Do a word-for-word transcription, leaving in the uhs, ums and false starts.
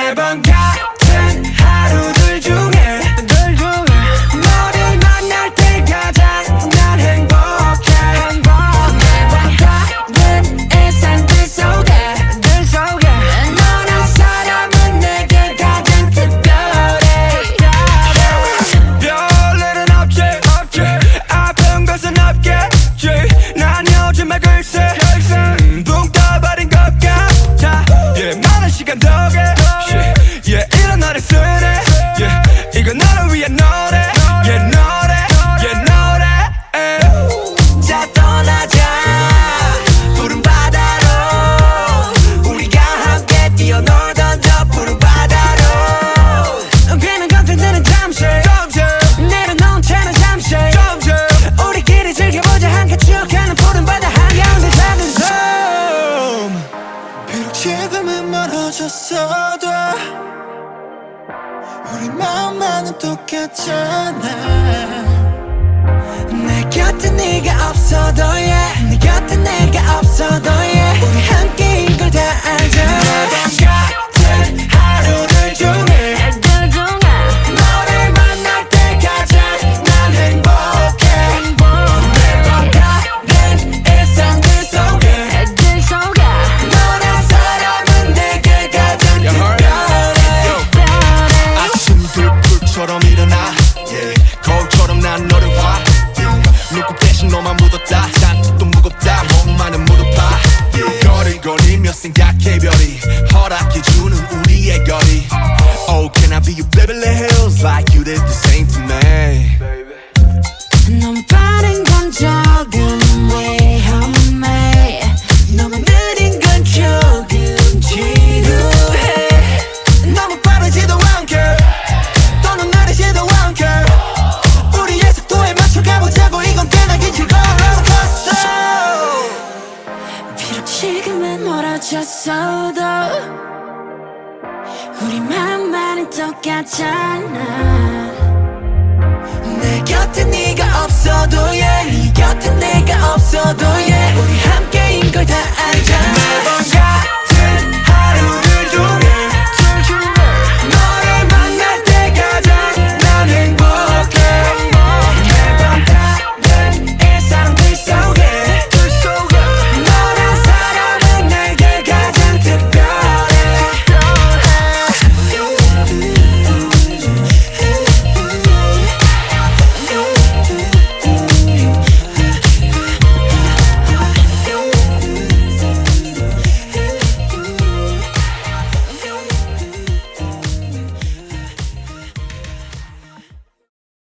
매번 같은 하루들 중에 늘 중에 너를 만날 때 가장 난 행복해 매번 다른 일상들 속에 들 속에 너란 사람은 내게 가장 특별해 별일은 없지 아픈 것은 없겠지 난 요즘에 글쎄 음, 붕 떠버린 것 같아 yeah, 많은 시간 덕에 yeah, yeah, 이런 노래 쓰네 yeah, 이건 너를 위한 노래 yeah, 노래 yeah, 노래 eh. 자 떠나자 푸른 바다로 우리가 함께 뛰어놀던 저 푸른 바다로 괜한 걱정들은 잠시 내려놓은 채는 잠시 우리끼리 즐겨보자 함께 추억하는 푸른 바다 한가운데 작은 섬 비록 지금은 멀어졌어도 우리 마음만은 똑같잖아 내 곁에 네가 없어도 yeah 네 곁에 내가 없어도 yeah 우리 함께인 걸 다 알잖아 매번 같은 하루들 중에 너를 만날 때 가장 난 행복해 매번 다른 일상들 속에 너란 사람은 내게 가장 특별해 아침들 불처럼 일어나 yeah. 거울처럼 난 너를 봐 yeah. 눈곱 대신 너만 묻었다 잔뜩 무겁다 몸만은 무릎파 yeah. 거리거리며 생각해 별이 허락해주는 우리의 거리 Oh can I be your Beverly Hills like you did the same to me 너무 빠른 건 조금 위험해 너무 느린 건 조금 지루해 너무 빠르지도 않게 또는 느리지도 않게 우리의 속도에 맞춰 가보자고 이건 꽤나 긴 즐거운 롤러코스터 비록 지금은 멀어졌어도 우리 마음만은 똑같잖아 내 곁에 네가 없어도 yeah 네 곁에 내가 없어도 yeah 우리 함께인 걸 다 알지